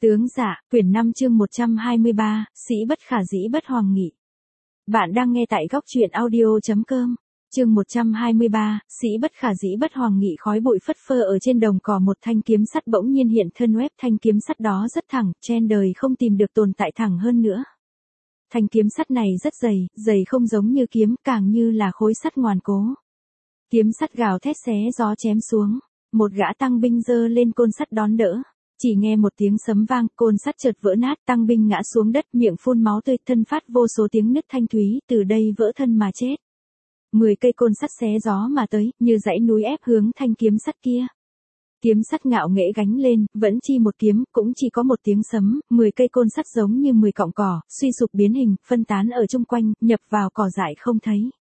Tướng dạ, quyển 5 chương 123, sĩ bất khả dĩ bất hoàng nghị. Bạn đang nghe tại góc truyện audio.com. Chương 123, sĩ bất khả dĩ bất hoàng nghị. Khói bụi phất phơ ở trên đồng cỏ, một thanh kiếm sắt bỗng nhiên hiện thân web. Thanh kiếm sắt đó rất thẳng, trên đời không tìm được tồn tại thẳng hơn nữa. Thanh kiếm sắt này rất dày, dày không giống như kiếm, càng như là khối sắt ngoan cố. Kiếm sắt gào thét xé gió chém xuống, một gã tăng binh giơ lên côn sắt đón đỡ. Chỉ nghe một tiếng sấm vang, côn sắt chợt vỡ nát, tăng binh ngã xuống đất, miệng phun máu tươi, thân phát vô số tiếng nứt thanh thúy, từ đây vỡ thân mà chết. 10 cây côn sắt xé gió mà tới, như dãy núi ép hướng thanh kiếm sắt kia. Kiếm sắt ngạo nghễ gánh lên, vẫn chi một kiếm, cũng chỉ có một tiếng sấm, 10 cây côn sắt giống như 10 cọng cỏ, suy sụp biến hình, phân tán ở chung quanh, nhập vào cỏ dại không thấy.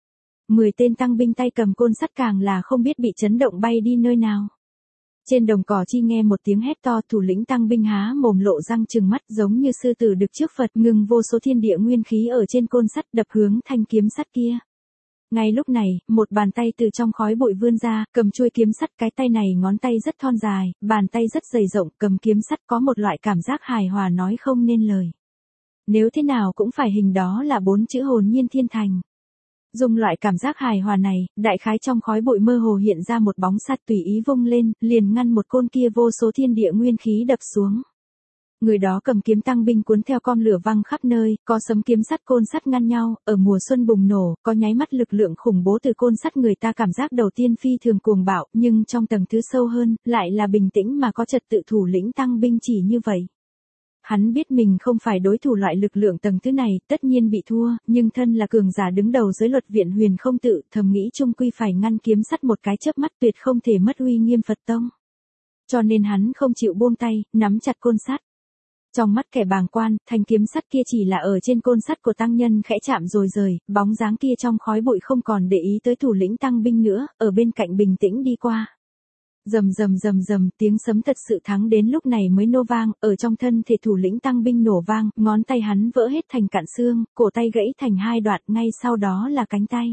10 tên tăng binh tay cầm côn sắt càng là không biết bị chấn động bay đi nơi nào. Trên đồng cỏ chi nghe một tiếng hét to, thủ lĩnh tăng binh há mồm lộ răng trừng mắt, giống như sư tử được trước Phật, ngừng vô số thiên địa nguyên khí ở trên côn sắt, đập hướng thanh kiếm sắt kia. Ngay lúc này, một bàn tay từ trong khói bụi vươn ra, cầm chuôi kiếm sắt, cái tay này ngón tay rất thon dài, bàn tay rất dày rộng, cầm kiếm sắt có một loại cảm giác hài hòa nói không nên lời. Nếu thế nào cũng phải hình đó là 4 chữ hồn nhiên thiên thành. Dùng loại cảm giác hài hòa này, đại khái trong khói bụi mơ hồ hiện ra một bóng sắt tùy ý vung lên, liền ngăn một côn kia vô số thiên địa nguyên khí đập xuống. Người đó cầm kiếm tăng binh cuốn theo con lửa văng khắp nơi, có sấm kiếm sắt côn sắt ngăn nhau, ở mùa xuân bùng nổ, có nháy mắt lực lượng khủng bố từ côn sắt, người ta cảm giác đầu tiên phi thường cuồng bạo, nhưng trong tầng thứ sâu hơn, lại là bình tĩnh mà có trật tự. Thủ lĩnh tăng binh chỉ như vậy. Hắn biết mình không phải đối thủ loại lực lượng tầng thứ này, tất nhiên bị thua, nhưng thân là cường giả đứng đầu giới luật viện huyền không tự, thầm nghĩ chung quy phải ngăn kiếm sắt một cái chớp mắt, tuyệt không thể mất uy nghiêm Phật tông. Cho nên hắn không chịu buông tay, nắm chặt côn sắt. Trong mắt kẻ bàng quan, thanh kiếm sắt kia chỉ là ở trên côn sắt của tăng nhân khẽ chạm rồi rời, bóng dáng kia trong khói bụi không còn để ý tới thủ lĩnh tăng binh nữa, ở bên cạnh bình tĩnh đi qua. Rầm rầm rầm rầm, tiếng sấm thật sự thắng đến lúc này mới nô vang, ở trong thân thể thủ lĩnh tăng binh nổ vang, ngón tay hắn vỡ hết thành cạn xương, cổ tay gãy thành 2 đoạn, ngay sau đó là cánh tay.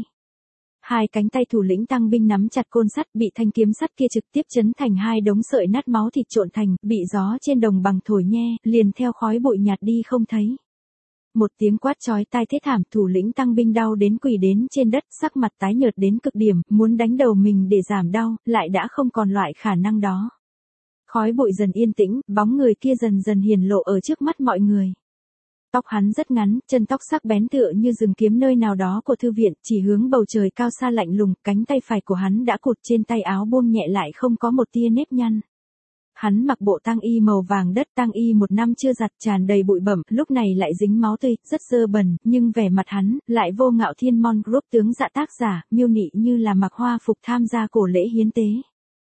2 cánh tay thủ lĩnh tăng binh nắm chặt côn sắt, bị thanh kiếm sắt kia trực tiếp chấn thành 2 đống sợi nát, máu thịt trộn thành, bị gió trên đồng bằng thổi nhe, liền theo khói bụi nhạt đi không thấy. Một tiếng quát chói tai thê thảm, thủ lĩnh tăng binh đau đến quỳ đến trên đất, sắc mặt tái nhợt đến cực điểm, muốn đánh đầu mình để giảm đau, lại đã không còn loại khả năng đó. Khói bụi dần yên tĩnh, bóng người kia dần dần hiển lộ ở trước mắt mọi người. Tóc hắn rất ngắn, chân tóc sắc bén tựa như rừng kiếm nơi nào đó của thư viện, chỉ hướng bầu trời cao xa lạnh lùng, cánh tay phải của hắn đã cụt, trên tay áo buông nhẹ lại không có một tia nếp nhăn. Hắn mặc bộ tang y màu vàng đất, tang y 1 năm chưa giặt, tràn đầy bụi bẩm, lúc này lại dính máu tươi, rất dơ bẩn, nhưng vẻ mặt hắn lại vô ngạo. Thiên Mon Group tướng dạ tác giả, miêu nị như là mặc hoa phục tham gia cổ lễ hiến tế.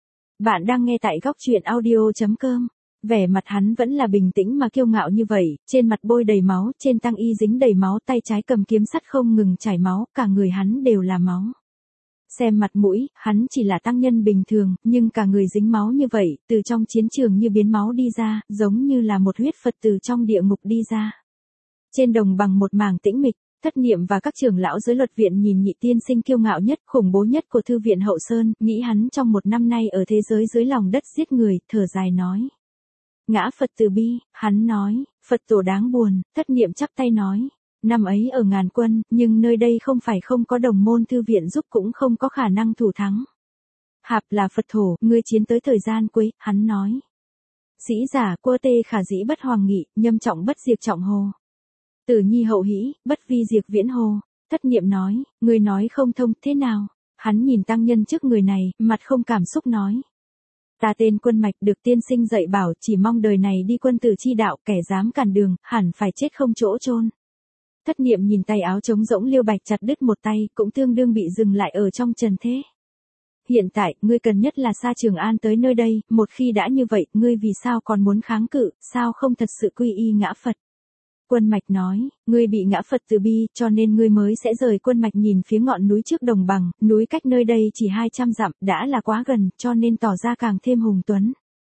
Bạn đang nghe tại góc truyện audio.com. Vẻ mặt hắn vẫn là bình tĩnh mà kiêu ngạo như vậy, trên mặt bôi đầy máu, trên tang y dính đầy máu, tay trái cầm kiếm sắt không ngừng chảy máu, cả người hắn đều là máu. Xem mặt mũi, hắn chỉ là tăng nhân bình thường, nhưng cả người dính máu như vậy, từ trong chiến trường như biến máu đi ra, giống như là một huyết Phật từ trong địa ngục đi ra. Trên đồng bằng một mảng tĩnh mịch, Thất Niệm và các trưởng lão giới luật viện nhìn Nhị tiên sinh kiêu ngạo nhất, khủng bố nhất của thư viện Hậu Sơn, nghĩ hắn trong 1 năm nay ở thế giới dưới lòng đất giết người, thở dài nói. Ngã Phật từ bi, hắn nói, Phật tổ đáng buồn. Thất Niệm chắp tay nói. Năm ấy ở ngàn quân, nhưng nơi đây không phải không có đồng môn thư viện giúp, cũng không có khả năng thủ thắng. Hạp là Phật thổ, ngươi chiến tới thời gian cuối, hắn nói. Sĩ giả quơ tê khả dĩ bất hoàng nghị, nhâm trọng bất diệt trọng hồ. Tử nhi hậu hĩ, bất vi diệt viễn hồ. Thất Niệm nói, ngươi nói không thông, thế nào? Hắn nhìn tăng nhân trước người này, mặt không cảm xúc nói. Ta tên Quân Mạch, được tiên sinh dạy bảo, chỉ mong đời này đi quân tử chi đạo, kẻ dám cản đường, hẳn phải chết không chỗ chôn. Thất Niệm nhìn tay áo trống rỗng Liêu Bạch chặt đứt một tay, cũng tương đương bị dừng lại ở trong trần thế. Hiện tại, ngươi cần nhất là xa Trường An tới nơi đây, một khi đã như vậy, ngươi vì sao còn muốn kháng cự, sao không thật sự quy y ngã Phật? Quân Mạch nói, ngươi bị ngã Phật từ bi, cho nên ngươi mới sẽ rời. Quân Mạch nhìn phía ngọn núi trước đồng bằng, núi cách nơi đây chỉ 200 dặm, đã là quá gần, cho nên tỏ ra càng thêm hùng tuấn.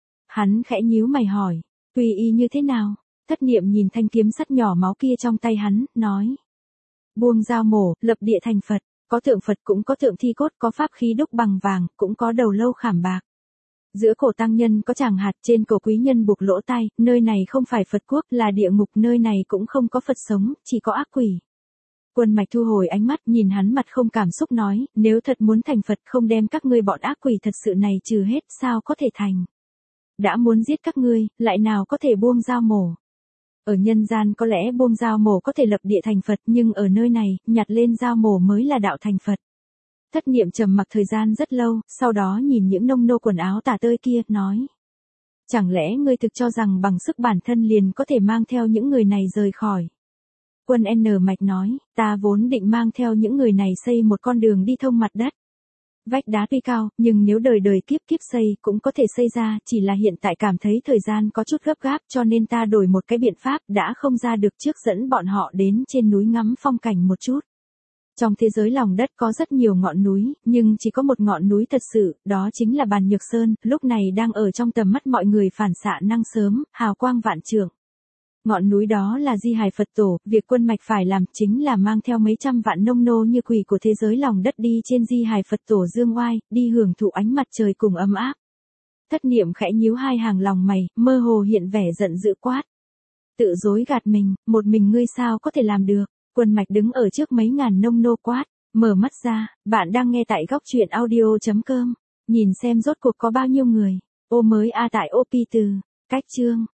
Hắn khẽ nhíu mày hỏi, quy y như thế nào? Thất Niệm nhìn thanh kiếm sắt nhỏ máu kia trong tay hắn, nói. Buông dao mổ, lập địa thành Phật, có tượng Phật cũng có tượng thi cốt, có pháp khí đúc bằng vàng, cũng có đầu lâu khảm bạc. Giữa cổ tăng nhân có chàng hạt, trên cổ quý nhân buộc lỗ tai, nơi này không phải Phật quốc, là địa ngục, nơi này cũng không có Phật sống, chỉ có ác quỷ. Quân Mạch thu hồi ánh mắt, nhìn hắn mặt không cảm xúc nói, nếu thật muốn thành Phật không đem các ngươi bọn ác quỷ thật sự này trừ hết, sao có thể thành? Đã muốn giết các ngươi, lại nào có thể buông dao mổ? Ở nhân gian có lẽ buông dao mổ có thể lập địa thành Phật, nhưng ở nơi này, nhặt lên dao mổ mới là đạo thành Phật. Thất niệm trầm mặc thời gian rất lâu, sau đó nhìn những nông nô quần áo tả tơi kia, nói. Chẳng lẽ ngươi thực cho rằng bằng sức bản thân liền có thể mang theo những người này rời khỏi? Quân N Mạch nói, ta vốn định mang theo những người này xây một con đường đi thông mặt đất. Vách đá tuy cao, nhưng nếu đời đời kiếp kiếp xây cũng có thể xây ra, chỉ là hiện tại cảm thấy thời gian có chút gấp gáp cho nên ta đổi một cái biện pháp đã không ra được trước dẫn bọn họ đến trên núi ngắm phong cảnh một chút. Trong thế giới lòng đất có rất nhiều ngọn núi, nhưng chỉ có một ngọn núi thật sự, đó chính là Bàn Nhược Sơn, lúc này đang ở trong tầm mắt mọi người phản xạ năng sớm, hào quang vạn trượng. Ngọn núi đó là di hài Phật tổ, việc Quân Mạch phải làm chính là mang theo mấy trăm vạn nông nô như quỷ của thế giới lòng đất đi trên di hài Phật tổ dương oai, đi hưởng thụ ánh mặt trời cùng ấm áp. Thất niệm khẽ nhíu hai hàng lòng mày, mơ hồ hiện vẻ giận dữ quát. Tự dối gạt mình, một mình ngươi sao có thể làm được? Quân Mạch đứng ở trước mấy ngàn nông nô quát, mở mắt ra, bạn đang nghe tại góc truyện audio.com, nhìn xem rốt cuộc có bao nhiêu người, ô mới a tại OP từ, cách chương.